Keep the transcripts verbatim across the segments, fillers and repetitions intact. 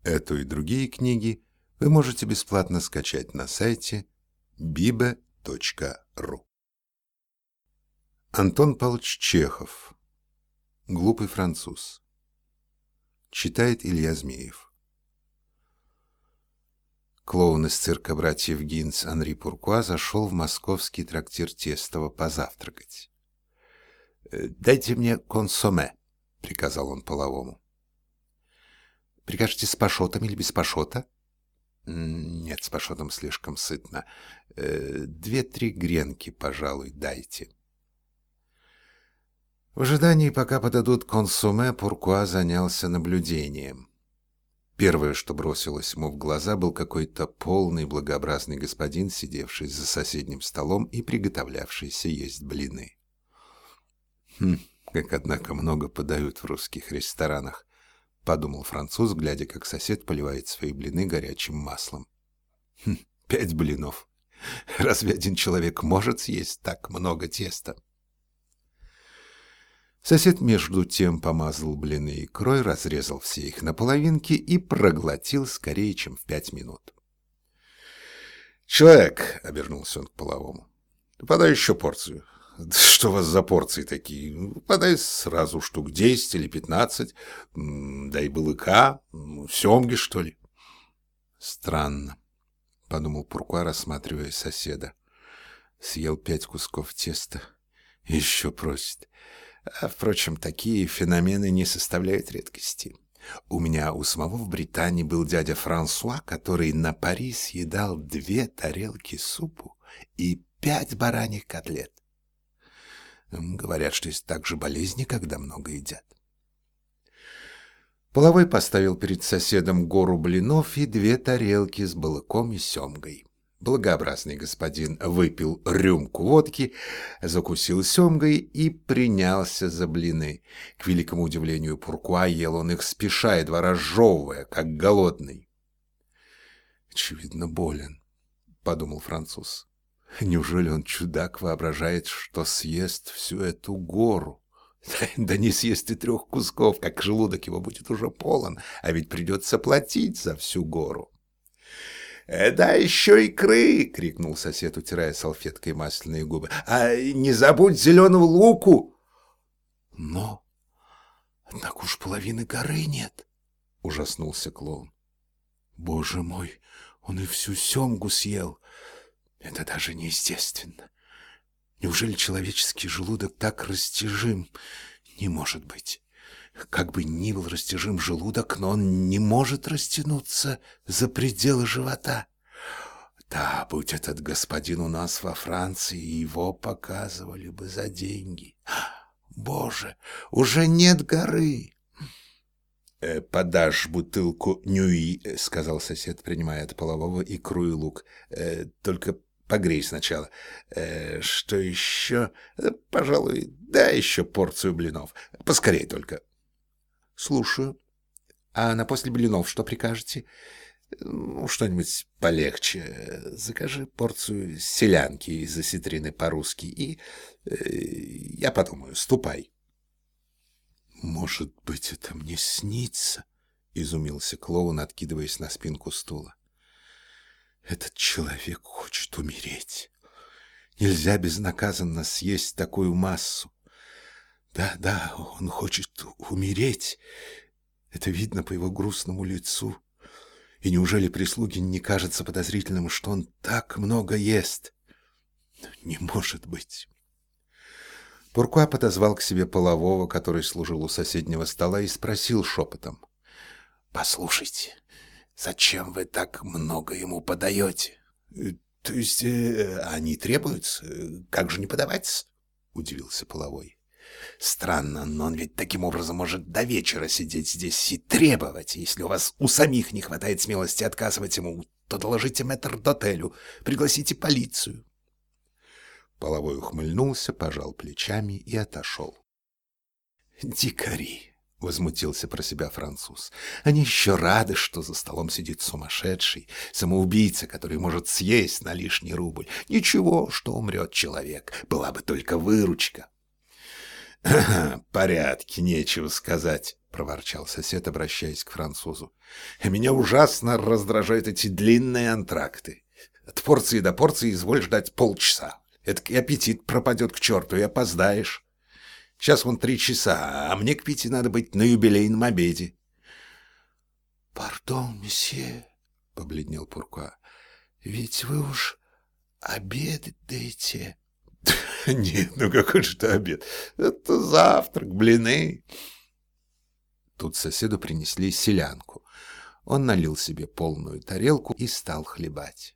Эту и другие книги вы можете бесплатно скачать на сайте биба точка ру. Антон Павлович Чехов. Глупый француз. Читает Илья Змеев. Клоун из цирка братьев Гинц Анри Пуркуа зашел в московский трактир Тестова позавтракать. «Дайте мне консоме», — приказал он половому. «Прикажете с пашотом или без пашота?» «Нет, с пашотом слишком сытно. Две-три гренки, пожалуй, дайте». В ожидании, пока подадут консоме, Пуркуа занялся наблюдением. Первое, что бросилось ему в глаза, был какой-то полный благообразный господин, сидевший за соседним столом и приготовлявшийся есть блины. «Хм, как, однако, много подают в русских ресторанах», — подумал француз, глядя, как сосед поливает свои блины горячим маслом. «Хм, пять блинов. Разве один человек может съесть так много теста?» Сосед между тем помазал блины икрой, разрезал все их на половинки и проглотил скорее, чем в пять минут. «Человек», — обернулся он к половому, — «подай еще порцию». «Что у вас за порции такие? Подай сразу штук десять или пятнадцать. Дай балыка, семги, что ли». «Странно», — подумал Пуркуа, рассматривая соседа. «Съел пять кусков теста. Еще просит. А, впрочем, такие феномены не составляют редкости. У меня у самого в Британии был дядя Франсуа, который на пари съедал две тарелки супу и пять бараньих котлет. Говорят, что есть также болезни, когда много едят». Половой поставил перед соседом гору блинов и две тарелки с балыком и семгой. Благообразный господин выпил рюмку водки, закусил семгой и принялся за блины. К великому удивлению Пуркуа ел он их спеша, едва разжевывая, как голодный. «Очевидно, болен», — подумал француз. «Неужели он, чудак, воображает, что съест всю эту гору? Да не съест и трех кусков, как желудок его будет уже полон, а ведь придется платить за всю гору». «Да еще икры!» — крикнул сосед, утирая салфеткой масляные губы. «А не забудь зеленого луку!» «Но, однако уж половины горы нет!» — ужаснулся клоун. «Боже мой, он и всю семгу съел! Это даже неестественно! Неужели человеческий желудок так растяжим? Не может быть! Как бы ни был растяжим желудок, но он не может растянуться за пределы живота. Да, будь этот господин у нас во Франции, его показывали бы за деньги. Боже, уже нет горы!» «Э, «Подашь бутылку нюи», — сказал сосед, принимая от полового икру и лук. Э, «только погрей сначала. Э, что еще? Э, пожалуй, дай еще порцию блинов. Поскорей только». «Слушаю. А на после блинов что прикажете?» «Ну, что-нибудь полегче. Закажи порцию селянки из осетрины по-русски и... Э, я подумаю, ступай». «Может быть, это мне снится?» — изумился клоун, откидываясь на спинку стула. «Этот человек хочет умереть. Нельзя безнаказанно съесть такую массу. Да-да, он хочет умереть. Это видно по его грустному лицу. И неужели прислуге не кажется подозрительным, что он так много ест? Не может быть». Пуркуа подозвал к себе полового, который служил у соседнего стола, и спросил шепотом: «Послушайте, зачем вы так много ему подаете?» «То есть э, они требуются? Как же не подавать?» — удивился половой. «Странно, но он ведь таким образом может до вечера сидеть здесь и требовать. Если у вас у самих не хватает смелости отказывать ему, то доложите метрдотелю, пригласите полицию». Половой ухмыльнулся, пожал плечами и отошел. «Дикари!» — возмутился про себя француз. «Они еще рады, что за столом сидит сумасшедший, самоубийца, который может съесть на лишний рубль. Ничего, что умрет человек, была бы только выручка». «Порядки, нечего сказать», — проворчал сосед, обращаясь к французу. «Меня ужасно раздражают эти длинные антракты. От порции до порции изволь ждать полчаса. Эдакий аппетит пропадет к черту, и опоздаешь. Сейчас вон три часа, а мне к пяти надо быть на юбилейном обеде». «Пардон, месье», — побледнел Пуркуа, — «ведь вы уж обедаете». «Нет, ну какой же это обед? Это завтрак, блины». Тут соседу принесли селянку. Он налил себе полную тарелку и стал хлебать.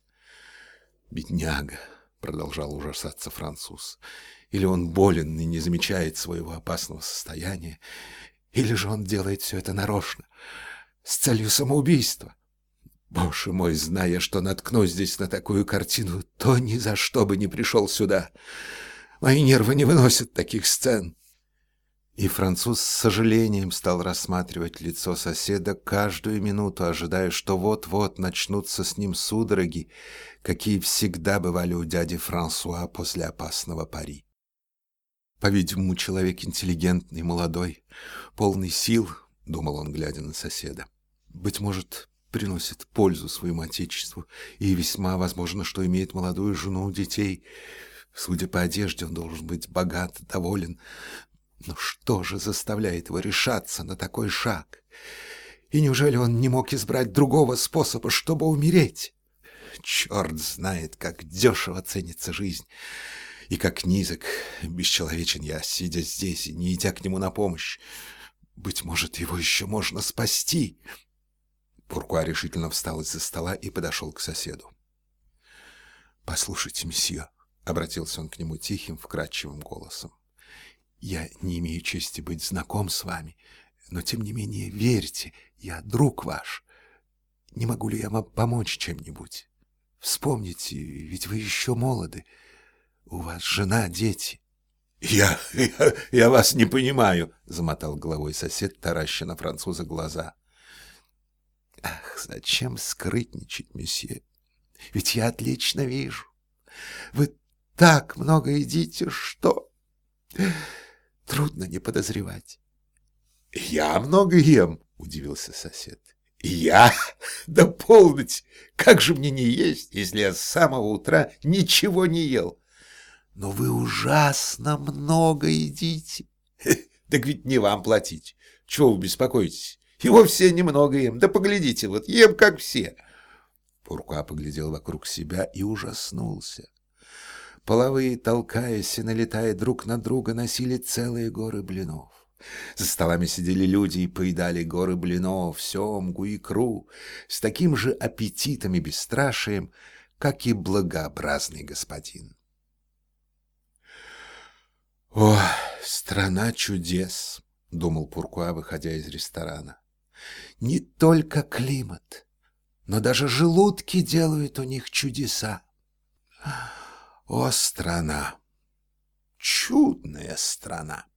«Бедняга», — продолжал ужасаться француз, — «или он болен и не замечает своего опасного состояния, или же он делает все это нарочно, с целью самоубийства. Боже мой, зная, что наткнусь здесь на такую картину, то ни за что бы не пришел сюда. Мои нервы не выносят таких сцен». И француз с сожалением стал рассматривать лицо соседа каждую минуту, ожидая, что вот-вот начнутся с ним судороги, какие всегда бывали у дяди Франсуа после опасного пари. «По-видимому, человек интеллигентный, молодой, полный сил», — думал он, глядя на соседа. «Быть может, приносит пользу своему отечеству, и весьма возможно, что имеет молодую жену, детей. Судя по одежде, он должен быть богат, доволен. Но что же заставляет его решаться на такой шаг? И неужели он не мог избрать другого способа, чтобы умереть? Черт знает, как дешево ценится жизнь, и как низок, бесчеловечен я, сидя здесь и не идя к нему на помощь. Быть может, его еще можно спасти». Пуркуа решительно встал из-за стола и подошел к соседу. «Послушайте, месье», — обратился он к нему тихим, вкрадчивым голосом, — «я не имею чести быть знаком с вами, но тем не менее верьте, я друг ваш. Не могу ли я вам помочь чем-нибудь? Вспомните, ведь вы еще молоды, у вас жена, дети». «Я, я, я вас не понимаю», — замотал головой сосед, тараща на француза глаза. «Ах, зачем скрытничать, месье? Ведь я отлично вижу. Вы так много едите, что трудно не подозревать». «Я много ем», — удивился сосед. «Я? Да полноте! Как же мне не есть, если я с самого утра ничего не ел?» «Но вы ужасно много едите». «Так ведь не вам платить. Чего вы беспокоитесь? И вовсе немного ем. Да поглядите, вот ем, как все». Пуркуа поглядел вокруг себя и ужаснулся. Половые, толкаясь и налетая друг на друга, носили целые горы блинов. За столами сидели люди и поедали горы блинов, семгу, икру, с таким же аппетитом и бесстрашием, как и благообразный господин. «О, страна чудес!» — думал Пуркуа, выходя из ресторана. «Не только климат, но даже желудки делают у них чудеса. О, страна! Чудная страна!»